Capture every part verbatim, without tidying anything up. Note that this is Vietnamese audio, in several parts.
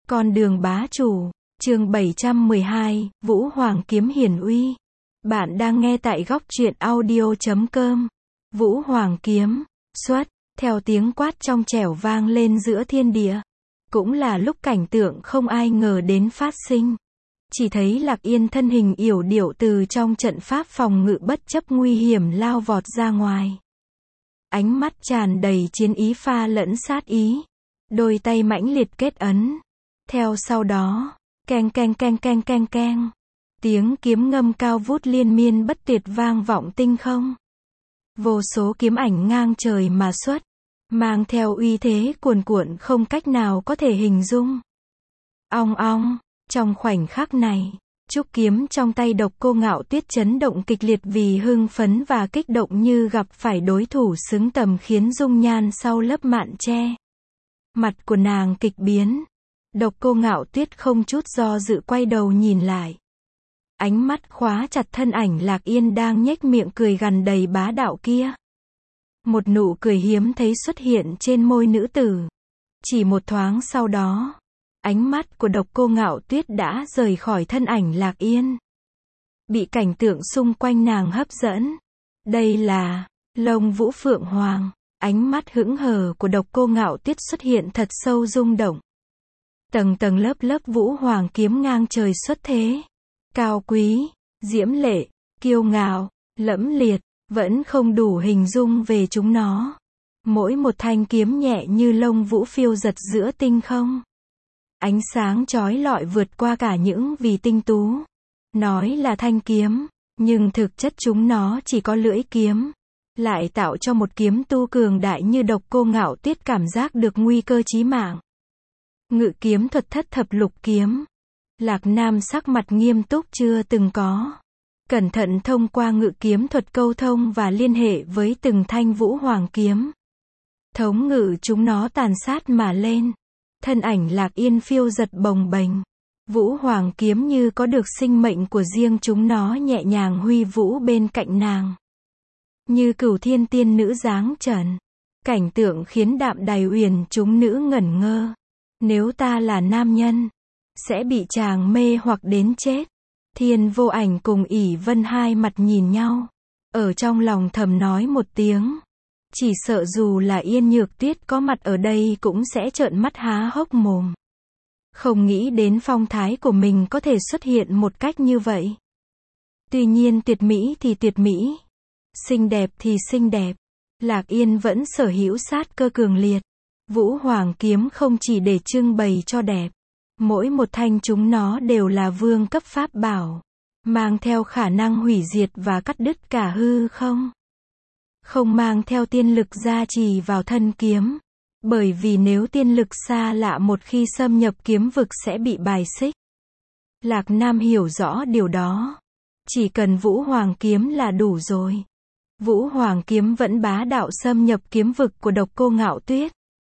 Con đường bá chủ, chương bảy trăm mười hai, Vũ Hoàng kiếm hiển uy. Bạn đang nghe tại góc truyện audio chấm com. Vũ Hoàng kiếm, xuất, theo tiếng quát trong trẻo vang lên giữa thiên địa. Cũng là lúc cảnh tượng không ai ngờ đến phát sinh. Chỉ thấy Lạc Yên thân hình yểu điệu từ trong trận pháp phòng ngự bất chấp nguy hiểm lao vọt ra ngoài. Ánh mắt tràn đầy chiến ý pha lẫn sát ý. Đôi tay mãnh liệt kết ấn. Theo sau đó, keng keng keng keng keng keng. Tiếng kiếm ngâm cao vút liên miên bất tuyệt vang vọng tinh không. Vô số kiếm ảnh ngang trời mà xuất, mang theo uy thế cuồn cuộn không cách nào có thể hình dung. Ong ong, trong khoảnh khắc này, trúc kiếm trong tay Độc Cô Ngạo Tuyết chấn động kịch liệt vì hưng phấn và kích động như gặp phải đối thủ xứng tầm khiến dung nhan sau lớp mạn che. Mặt của nàng kịch biến. Độc Cô Ngạo Tuyết không chút do dự quay đầu nhìn lại. Ánh mắt khóa chặt thân ảnh Lạc Yên đang nhếch miệng cười gằn đầy bá đạo kia. Một nụ cười hiếm thấy xuất hiện trên môi nữ tử. Chỉ một thoáng sau đó, ánh mắt của Độc Cô Ngạo Tuyết đã rời khỏi thân ảnh Lạc Yên. Bị cảnh tượng xung quanh nàng hấp dẫn. Đây là Lông Vũ Phượng Hoàng. Ánh mắt hững hờ của Độc Cô Ngạo Tuyết xuất hiện thật sâu rung động. Tầng tầng lớp lớp Vũ Hoàng kiếm ngang trời xuất thế. Cao quý, diễm lệ, kiêu ngạo, lẫm liệt, vẫn không đủ hình dung về chúng nó. Mỗi một thanh kiếm nhẹ như lông vũ phiêu giật giữa tinh không. Ánh sáng chói lọi vượt qua cả những vì tinh tú. Nói là thanh kiếm, nhưng thực chất chúng nó chỉ có lưỡi kiếm. Lại tạo cho một kiếm tu cường đại như Độc Cô Ngạo Tuyết cảm giác được nguy cơ chí mạng. Ngự kiếm thuật thất thập lục kiếm. Lạc Nam sắc mặt nghiêm túc chưa từng có. Cẩn thận thông qua ngự kiếm thuật câu thông và liên hệ với từng thanh Vũ Hoàng kiếm. Thống ngự chúng nó tàn sát mà lên. Thân ảnh Lạc Yên phiêu giật bồng bềnh. Vũ Hoàng kiếm như có được sinh mệnh của riêng chúng nó nhẹ nhàng huy vũ bên cạnh nàng. Như cửu thiên tiên nữ dáng trần. Cảnh tượng khiến Đạm Đài Uyển chúng nữ ngẩn ngơ. Nếu ta là nam nhân, sẽ bị chàng mê hoặc đến chết. Thiên Vô Ảnh cùng ỷ Vân hai mặt nhìn nhau. Ở trong lòng thầm nói một tiếng. Chỉ sợ dù là Yên Nhược Tuyết có mặt ở đây cũng sẽ trợn mắt há hốc mồm. Không nghĩ đến phong thái của mình có thể xuất hiện một cách như vậy. Tuy nhiên tuyệt mỹ thì tuyệt mỹ. Xinh đẹp thì xinh đẹp. Lạc Yên vẫn sở hữu sát cơ cường liệt. Vũ Hoàng kiếm không chỉ để trưng bày cho đẹp. Mỗi một thanh chúng nó đều là vương cấp pháp bảo. Mang theo khả năng hủy diệt và cắt đứt cả hư không. Không mang theo tiên lực gia trì vào thân kiếm. Bởi vì nếu tiên lực xa lạ một khi xâm nhập kiếm vực sẽ bị bài xích. Lạc Nam hiểu rõ điều đó. Chỉ cần Vũ Hoàng kiếm là đủ rồi. Vũ Hoàng kiếm vẫn bá đạo xâm nhập kiếm vực của Độc Cô Ngạo Tuyết.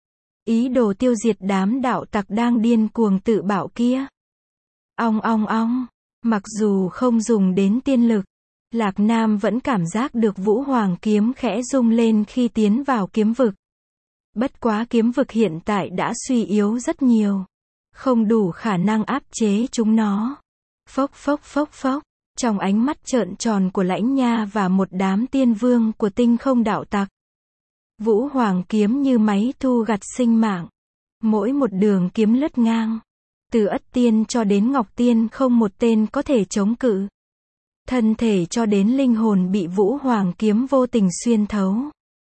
Ý đồ tiêu diệt đám đạo tặc đang điên cuồng tự bạo kia. Ong ong ong, mặc dù không dùng đến tiên lực, Lạc Nam vẫn cảm giác được Vũ Hoàng kiếm khẽ rung lên khi tiến vào kiếm vực. Bất quá kiếm vực hiện tại đã suy yếu rất nhiều. Không đủ khả năng áp chế chúng nó. Phốc phốc phốc phốc, trong ánh mắt trợn tròn của Lãnh Nha và một đám tiên vương của tinh không đạo tặc. Vũ Hoàng kiếm như máy thu gặt sinh mạng. Mỗi một đường kiếm lướt ngang. Từ Ất Tiên cho đến Ngọc Tiên không một tên có thể chống cự. Thân thể cho đến linh hồn bị Vũ Hoàng kiếm vô tình xuyên thấu.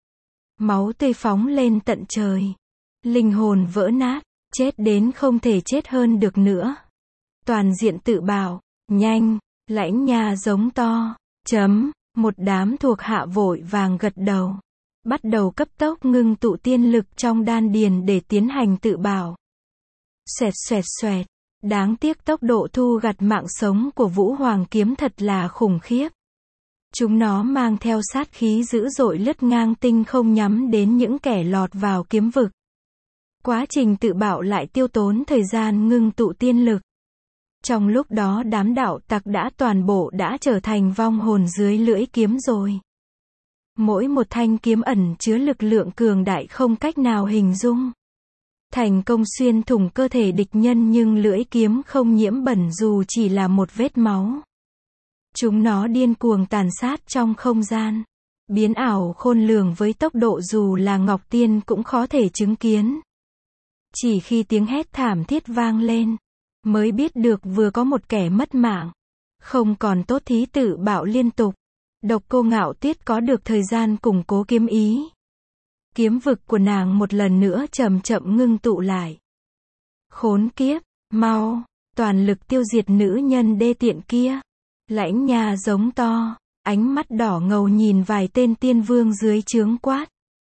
Máu tươi phóng lên tận trời. Linh hồn vỡ nát, chết đến không thể chết hơn được nữa. Toàn diện tự bảo, nhanh, Lãnh Nha giống to, chấm, một đám thuộc hạ vội vàng gật đầu. Bắt đầu cấp tốc ngưng tụ tiên lực trong đan điền để tiến hành tự bảo. Xoẹt xoẹt xoẹt. Đáng tiếc tốc độ thu gặt mạng sống của Vũ Hoàng kiếm thật là khủng khiếp. Chúng nó mang theo sát khí dữ dội lướt ngang tinh không nhắm đến những kẻ lọt vào kiếm vực. Quá trình tự bảo lại tiêu tốn thời gian ngưng tụ tiên lực. Trong lúc đó đám đạo tặc đã toàn bộ đã trở thành vong hồn dưới lưỡi kiếm rồi. Mỗi một thanh kiếm ẩn chứa lực lượng cường đại không cách nào hình dung. thành công xuyên thủng cơ thể địch nhân nhưng lưỡi kiếm không nhiễm bẩn dù chỉ là một vết máu. Chúng nó điên cuồng tàn sát trong không gian, biến ảo khôn lường với tốc độ dù là Ngọc Tiên cũng khó thể chứng kiến. Chỉ khi tiếng hét thảm thiết vang lên, mới biết được vừa có một kẻ mất mạng. Không còn tốt thí tự bạo liên tục. Độc Cô Ngạo Tuyết có được thời gian củng cố kiếm ý. Kiếm vực của nàng một lần nữa chậm chậm ngưng tụ lại. Khốn kiếp, mau, toàn lực tiêu diệt nữ nhân đê tiện kia. Lãnh Nha giống to, ánh mắt đỏ ngầu nhìn vài tên tiên vương dưới trướng quát.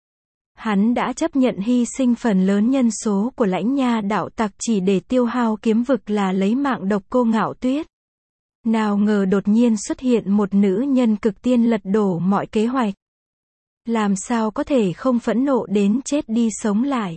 Hắn đã chấp nhận hy sinh phần lớn nhân số của Lãnh Nha đạo tặc chỉ để tiêu hao kiếm vực là lấy mạng Độc Cô Ngạo Tuyết. Nào ngờ đột nhiên xuất hiện một nữ nhân cực tiên lật đổ mọi kế hoạch. Làm sao có thể không phẫn nộ đến chết đi sống lại.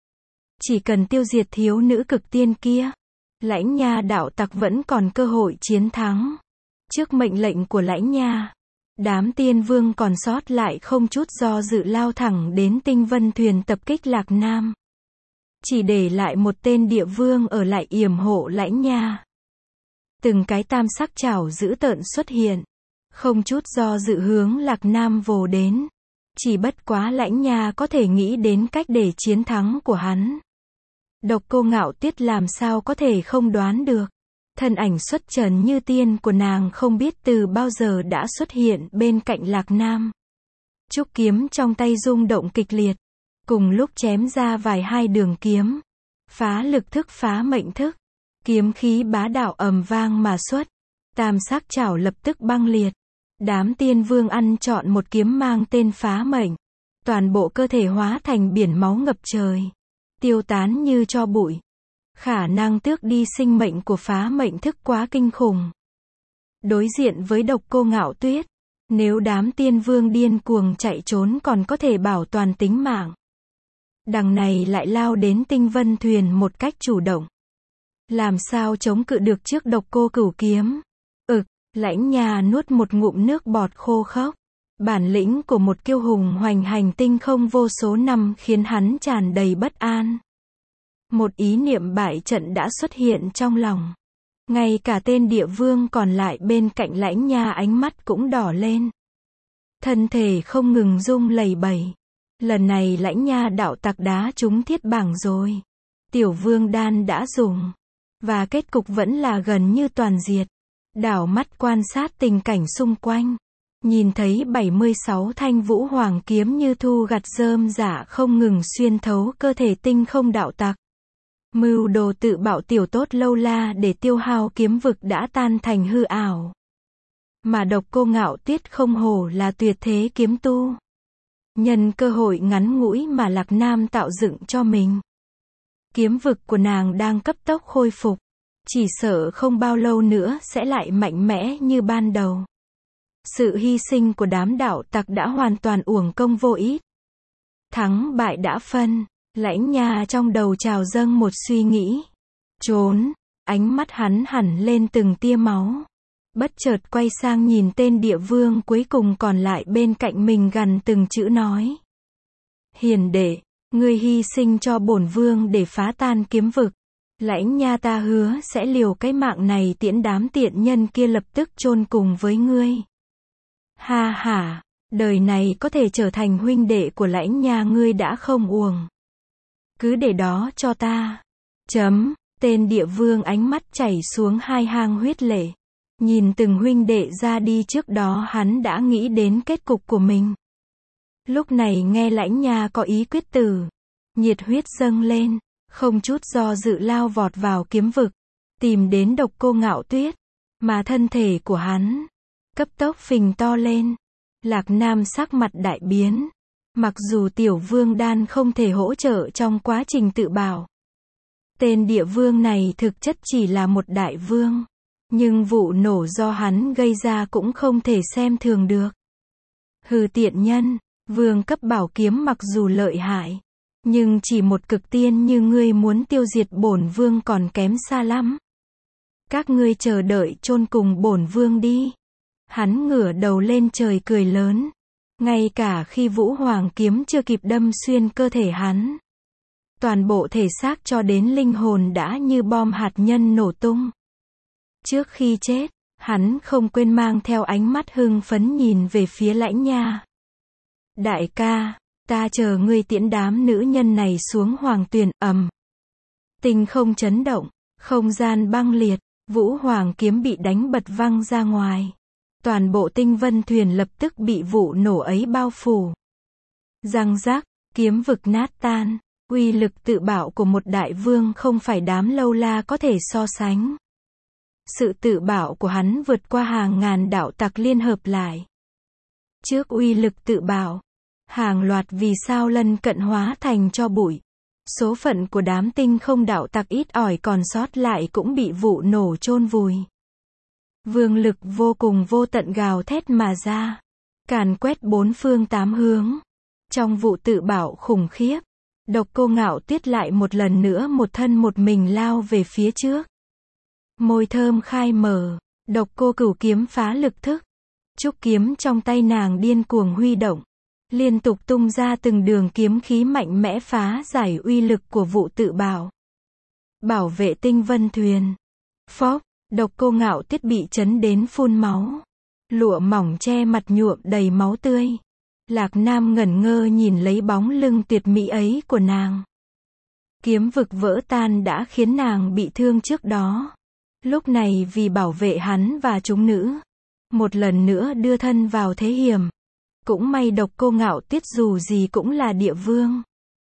Chỉ cần tiêu diệt thiếu nữ cực tiên kia, Lãnh Nha đạo tặc vẫn còn cơ hội chiến thắng. Trước mệnh lệnh của Lãnh Nha, đám tiên vương còn sót lại không chút do dự lao thẳng đến Tinh Vân Thuyền tập kích Lạc Nam. Chỉ để lại một tên địa vương ở lại yểm hộ Lãnh Nha. Từng cái tam sắc chảo dữ tợn xuất hiện, không chút do dự hướng Lạc Nam vồ đến. Chỉ bất quá Lãnh Nha có thể nghĩ đến cách để chiến thắng của hắn. Độc Cô Ngạo Tuyết làm sao có thể không đoán được. Thân ảnh xuất trần như tiên của nàng không biết từ bao giờ đã xuất hiện bên cạnh Lạc Nam. Trúc kiếm trong tay rung động kịch liệt, cùng lúc chém ra vài hai đường kiếm. Phá lực thức phá mệnh thức, kiếm khí bá đạo ầm vang mà xuất. Tam sắc chảo lập tức băng liệt. Đám tiên vương ăn chọn một kiếm mang tên phá mệnh. Toàn bộ cơ thể hóa thành biển máu ngập trời, tiêu tán như tro bụi. Khả năng tước đi sinh mệnh của phá mệnh thức quá kinh khủng. Đối diện với Độc Cô Ngạo Tuyết, nếu đám tiên vương điên cuồng chạy trốn còn có thể bảo toàn tính mạng. Đằng này lại lao đến Tinh Vân Thuyền một cách chủ động. Làm sao chống cự được trước Độc Cô Cửu kiếm? Ực, Lãnh Nha nuốt một ngụm nước bọt khô khốc. Bản lĩnh của một kiêu hùng hoành hành tinh không vô số năm khiến hắn tràn đầy bất an. Một ý niệm bại trận đã xuất hiện trong lòng. Ngay cả tên địa vương còn lại bên cạnh Lãnh Nha ánh mắt cũng đỏ lên. Thân thể không ngừng rung lẩy bẩy. Lần này Lãnh Nha đạo tặc đá trúng thiết bảng rồi. Tiểu vương đan đã dùng. Và kết cục vẫn là gần như toàn diệt. Đảo mắt quan sát tình cảnh xung quanh. Nhìn thấy bảy mươi sáu thanh vũ hoàng kiếm như thu gặt rơm rả không ngừng xuyên thấu cơ thể tinh không đạo tặc. Mưu đồ tự bạo tiểu tốt lâu la để tiêu hao kiếm vực đã tan thành hư ảo. Mà Độc Cô Ngạo Tuyết không hổ là tuyệt thế kiếm tu. Nhân cơ hội ngắn ngủi mà Lạc Nam tạo dựng cho mình. Kiếm vực của nàng đang cấp tốc khôi phục. Chỉ sợ không bao lâu nữa sẽ lại mạnh mẽ như ban đầu. Sự hy sinh của đám đạo tặc đã hoàn toàn uổng công vô ích. Thắng bại đã phân. Lãnh Nha trong đầu trào dâng một suy nghĩ. Trốn. Ánh mắt hắn hẳn lên từng tia máu. Bất chợt quay sang nhìn tên địa vương cuối cùng còn lại bên cạnh mình gằn từng chữ nói. Hiền đệ, ngươi hy sinh cho bổn vương để phá tan kiếm vực. Lãnh Nha ta hứa sẽ liều cái mạng này tiễn đám tiện nhân kia lập tức chôn cùng với ngươi. Ha ha, đời này có thể trở thành huynh đệ của Lãnh Nha ngươi đã không uổng. Cứ để đó cho ta. Chấm, tên địa vương ánh mắt chảy xuống hai hang huyết lệ. Nhìn từng huynh đệ ra đi trước đó hắn đã nghĩ đến kết cục của mình. Lúc này nghe Lãnh Nha có ý quyết tử. Nhiệt huyết dâng lên, không chút do dự lao vọt vào kiếm vực. Tìm đến Độc Cô Ngạo Tuyết. Mà thân thể của hắn cấp tốc phình to lên. Lạc Nam sắc mặt đại biến. Mặc dù tiểu vương đan không thể hỗ trợ trong quá trình tự bảo. Tên địa vương này thực chất chỉ là một đại vương. Nhưng vụ nổ do hắn gây ra cũng không thể xem thường được. Hừ tiện nhân, vương cấp bảo kiếm mặc dù lợi hại. Nhưng chỉ một cực tiên như ngươi muốn tiêu diệt bổn vương còn kém xa lắm. Các ngươi chờ đợi chôn cùng bổn vương đi. Hắn ngửa đầu lên trời cười lớn. Ngay cả khi vũ hoàng kiếm chưa kịp đâm xuyên cơ thể hắn. toàn bộ thể xác cho đến linh hồn đã như bom hạt nhân nổ tung. Trước khi chết, hắn không quên mang theo ánh mắt hưng phấn nhìn về phía Lãnh Nha. Đại ca, ta chờ ngươi tiễn đám nữ nhân này xuống hoàng tuyền. Ầm. Tinh không chấn động, không gian băng liệt, Vũ Hoàng kiếm bị đánh bật văng ra ngoài. Toàn bộ tinh vân thuyền lập tức bị vụ nổ ấy bao phủ. Răng rác, kiếm vực nát tan, uy lực tự bạo của một đại vương không phải đám lâu la có thể so sánh. Sự tự bạo của hắn vượt qua hàng ngàn đạo tặc liên hợp lại. Trước uy lực tự bạo, hàng loạt vì sao lân cận hóa thành tro bụi. Số phận của đám tinh không đạo tặc ít ỏi còn sót lại cũng bị vụ nổ chôn vùi. Vương lực vô cùng vô tận gào thét mà ra, càn quét bốn phương tám hướng. Trong vụ tự bạo khủng khiếp, Độc Cô Ngạo Tuyết lại một lần nữa một thân một mình lao về phía trước. Môi thơm khai mở, Độc Cô Cửu kiếm phá lực thức. Trúc kiếm trong tay nàng điên cuồng huy động, liên tục tung ra từng đường kiếm khí mạnh mẽ phá giải uy lực của vụ tự bạo. Bảo vệ tinh vân thuyền. Phốc, Độc Cô Ngạo Tuyết bị chấn đến phun máu. Lụa mỏng che mặt nhuộm đầy máu tươi. Lạc Nam ngẩn ngơ nhìn lấy bóng lưng tuyệt mỹ ấy của nàng. Kiếm vực vỡ tan đã khiến nàng bị thương trước đó. Lúc này vì bảo vệ hắn và chúng nữ, một lần nữa đưa thân vào thế hiểm. Cũng may Độc Cô Ngạo Tuyết dù gì cũng là địa vương.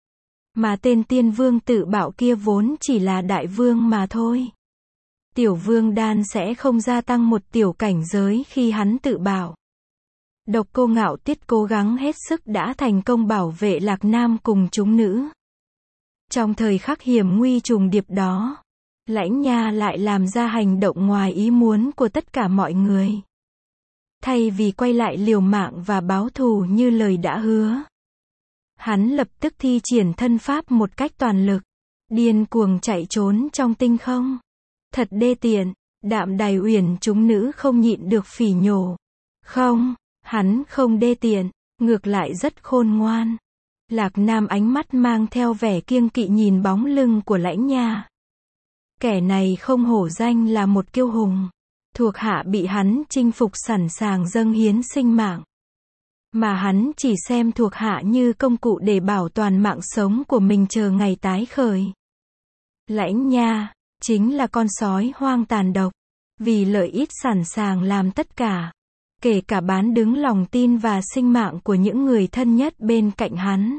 Mà tên tiên vương tự bạo kia vốn chỉ là đại vương mà thôi. Tiểu vương đan sẽ không gia tăng một tiểu cảnh giới khi hắn tự bạo. Độc Cô Ngạo Tuyết cố gắng hết sức đã thành công bảo vệ Lạc Nam cùng chúng nữ. Trong thời khắc hiểm nguy trùng điệp đó, Lãnh Nha lại làm ra hành động ngoài ý muốn của tất cả mọi người. Thay vì quay lại liều mạng và báo thù như lời đã hứa, hắn lập tức thi triển thân pháp một cách toàn lực, điên cuồng chạy trốn trong tinh không. Thật đê tiện, Đạm Đài Uyển chúng nữ không nhịn được phỉ nhổ. Không, hắn không đê tiện, ngược lại rất khôn ngoan. Lạc Nam ánh mắt mang theo vẻ kiêng kỵ nhìn bóng lưng của Lãnh Nha. Kẻ này không hổ danh là một kiêu hùng. Thuộc hạ bị hắn chinh phục sẵn sàng dâng hiến sinh mạng. Mà hắn chỉ xem thuộc hạ như công cụ để bảo toàn mạng sống của mình chờ ngày tái khởi. Lãnh Nha, chính là con sói hoang tàn độc. Vì lợi ích sẵn sàng làm tất cả. Kể cả bán đứng lòng tin và sinh mạng của những người thân nhất bên cạnh hắn.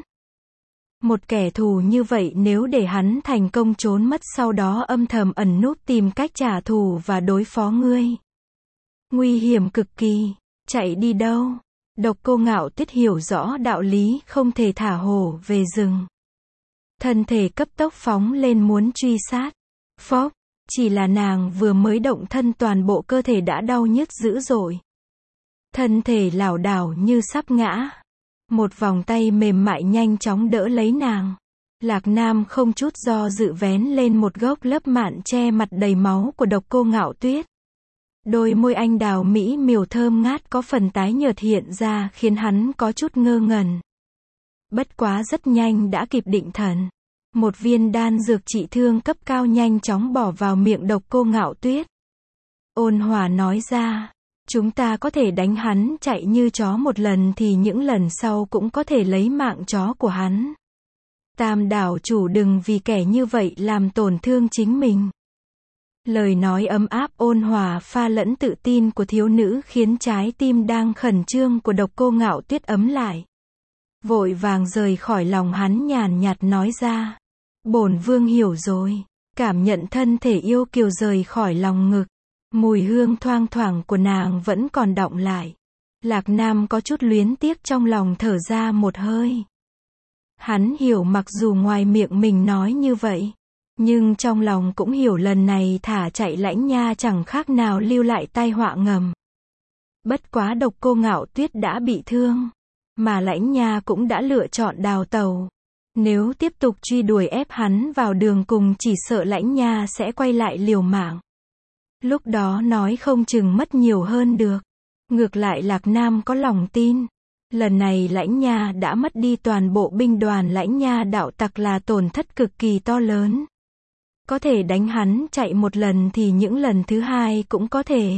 Một kẻ thù như vậy nếu để hắn thành công trốn mất sau đó âm thầm ẩn núp tìm cách trả thù và đối phó ngươi. Nguy hiểm cực kỳ, chạy đi đâu? Độc Cô Ngạo Tuyết hiểu rõ đạo lý không thể thả hổ về rừng. Thân thể cấp tốc phóng lên muốn truy sát. Phốc, chỉ là nàng vừa mới động thân toàn bộ cơ thể đã đau nhức dữ dội. Thân thể lảo đảo như sắp ngã. Một vòng tay mềm mại nhanh chóng đỡ lấy nàng. Lạc Nam không chút do dự vén lên một gốc lớp mạn che mặt đầy máu của Độc Cô Ngạo Tuyết. Đôi môi anh đào mỹ miều thơm ngát có phần tái nhợt hiện ra khiến hắn có chút ngơ ngẩn. Bất quá rất nhanh đã kịp định thần. Một viên đan dược trị thương cấp cao nhanh chóng bỏ vào miệng Độc Cô Ngạo Tuyết. Ôn hòa nói ra, chúng ta có thể đánh hắn chạy như chó một lần thì những lần sau cũng có thể lấy mạng chó của hắn. Tam đảo chủ đừng vì kẻ như vậy làm tổn thương chính mình. Lời nói ấm áp ôn hòa pha lẫn tự tin của thiếu nữ khiến trái tim đang khẩn trương của Độc Cô Ngạo Tuyết ấm lại. Vội vàng rời khỏi lòng hắn nhàn nhạt nói ra. Bổn vương hiểu rồi. Cảm nhận thân thể yêu kiều rời khỏi lòng ngực. Mùi hương thoang thoảng của nàng vẫn còn đọng lại. Lạc Nam có chút luyến tiếc trong lòng thở ra một hơi. Hắn hiểu mặc dù ngoài miệng mình nói như vậy, nhưng trong lòng cũng hiểu lần này thả chạy Lãnh Nha chẳng khác nào lưu lại tai họa ngầm. Bất quá Độc Cô Ngạo Tuyết đã bị thương, mà Lãnh Nha cũng đã lựa chọn đào tẩu. Nếu tiếp tục truy đuổi ép hắn vào đường cùng chỉ sợ Lãnh Nha sẽ quay lại liều mạng. Lúc đó nói không chừng mất nhiều hơn được. Ngược lại Lạc Nam có lòng tin. Lần này Lãnh Nha đã mất đi toàn bộ binh đoàn Lãnh Nha đạo tặc là tổn thất cực kỳ to lớn. Có thể đánh hắn chạy một lần thì những lần thứ hai cũng có thể.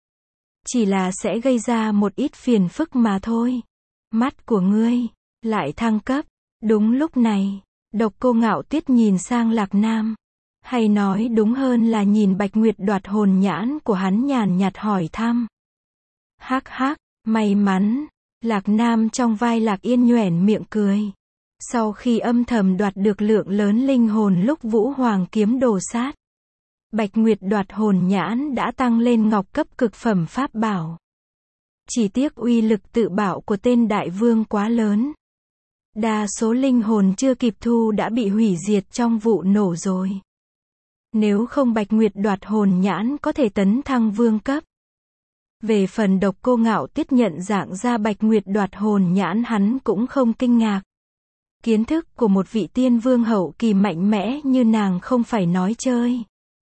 Chỉ là sẽ gây ra một ít phiền phức mà thôi. Mắt của ngươi lại thăng cấp. Đúng lúc này, Độc Cô Ngạo Tuyết nhìn sang Lạc Nam. Hay nói đúng hơn là nhìn Bạch Nguyệt đoạt hồn nhãn của hắn nhàn nhạt hỏi thăm. Hắc hắc, may mắn. Lạc Nam trong vai Lạc Yên nhoẻn miệng cười. Sau khi âm thầm đoạt được lượng lớn linh hồn lúc Vũ Hoàng kiếm đồ sát, Bạch Nguyệt đoạt hồn nhãn đã tăng lên ngọc cấp cực phẩm pháp bảo. Chỉ tiếc uy lực tự bạo của tên đại vương quá lớn. Đa số linh hồn chưa kịp thu đã bị hủy diệt trong vụ nổ rồi. Nếu không Bạch Nguyệt đoạt hồn nhãn có thể tấn thăng vương cấp. Về phần Độc Cô Ngạo Tuyết nhận dạng ra Bạch Nguyệt đoạt hồn nhãn hắn cũng không kinh ngạc. Kiến thức của một vị tiên vương hậu kỳ mạnh mẽ như nàng không phải nói chơi.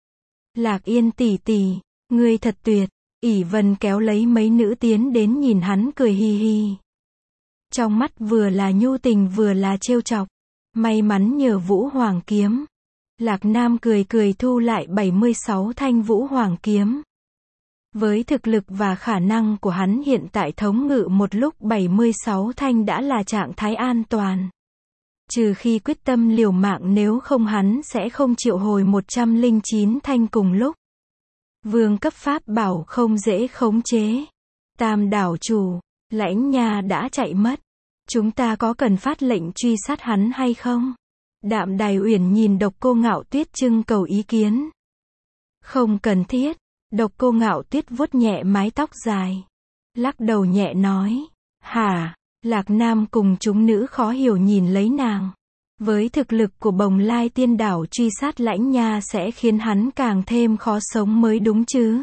Lạc Yên tỷ tỷ, ngươi thật tuyệt. ỷ Vân kéo lấy mấy nữ tiến đến nhìn hắn cười hi hi. Trong mắt vừa là nhu tình vừa là trêu chọc. May mắn nhờ Vũ Hoàng kiếm. Lạc Nam cười cười thu lại bảy mươi sáu thanh Vũ Hoàng kiếm. Với thực lực và khả năng của hắn hiện tại thống ngự một lúc bảy mươi sáu thanh đã là trạng thái an toàn. Trừ khi quyết tâm liều mạng, nếu không hắn sẽ không triệu hồi một trăm lẻ chín thanh cùng lúc. Vương cấp pháp bảo không dễ khống chế. Tam đảo chủ, Lãnh Nha đã chạy mất. Chúng ta có cần phát lệnh truy sát hắn hay không? Đạm Đài Uyển nhìn Độc Cô Ngạo Tuyết trưng cầu ý kiến. Không cần thiết. Độc Cô Ngạo Tuyết vuốt nhẹ mái tóc dài. Lắc đầu nhẹ nói. Hả? Lạc Nam cùng chúng nữ khó hiểu nhìn lấy nàng. Với thực lực của Bồng Lai Tiên Đảo truy sát Lãnh Nha sẽ khiến hắn càng thêm khó sống mới đúng chứ.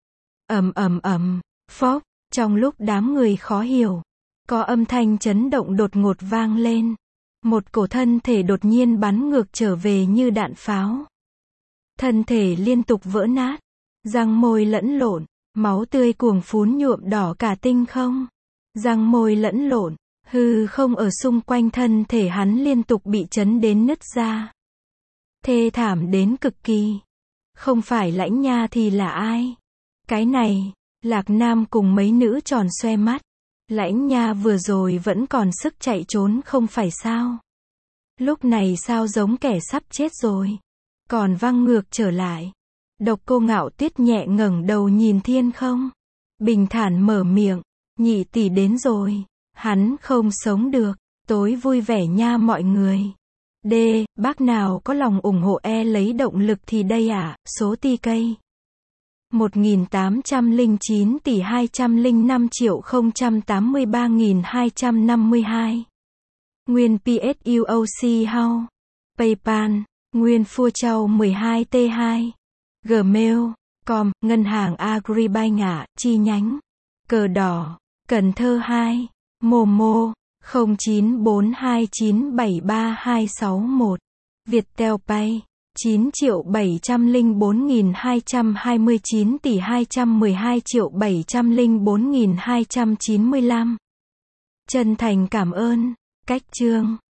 Ầm ầm ầm, phốc, trong lúc đám người khó hiểu, có âm thanh chấn động đột ngột vang lên. Một cổ thân thể đột nhiên bắn ngược trở về như đạn pháo. Thân thể liên tục vỡ nát, răng môi lẫn lộn, máu tươi cuồng phún nhuộm đỏ cả tinh không. Răng môi lẫn lộn, hư không ở xung quanh thân thể hắn liên tục bị chấn đến nứt ra. Thê thảm đến cực kỳ. Không phải Lãnh Nha thì là ai? Cái này, Lạc Nam cùng mấy nữ tròn xoe mắt. Lãnh Nha vừa rồi vẫn còn sức chạy trốn không phải sao? Lúc này sao giống kẻ sắp chết rồi? Còn văng ngược trở lại. Độc Cô Ngạo Tuyết nhẹ ngẩng đầu nhìn thiên không. Bình thản mở miệng. Nhị tỷ đến rồi. Hắn không sống được. Tối vui vẻ nha mọi người. D. Bác nào có lòng ủng hộ e lấy động lực thì đây ạ. À, số ti cây. một nghìn tám trăm lẻ chín tỷ hai trăm lẻ năm triệu không trăm tám mươi ba nghìn hai trăm năm mươi hai. Nguyên pê ét u o xê How. PayPal. Nguyên Phua Châu mười hai T hai. Gmail. Com. Ngân hàng Agribank ạ. Chi nhánh. Cờ đỏ. Cần Thơ hai. Momo. không chín bốn hai chín bảy ba hai sáu một. Viettel Pay. chín triệu bảy trăm lẻ bốn nghìn hai trăm hai mươi chín tỷ hai trăm mười hai triệu bảy trăm lẻ bốn nghìn hai trăm chín mươi lăm. Chân thành cảm ơn. Cách chương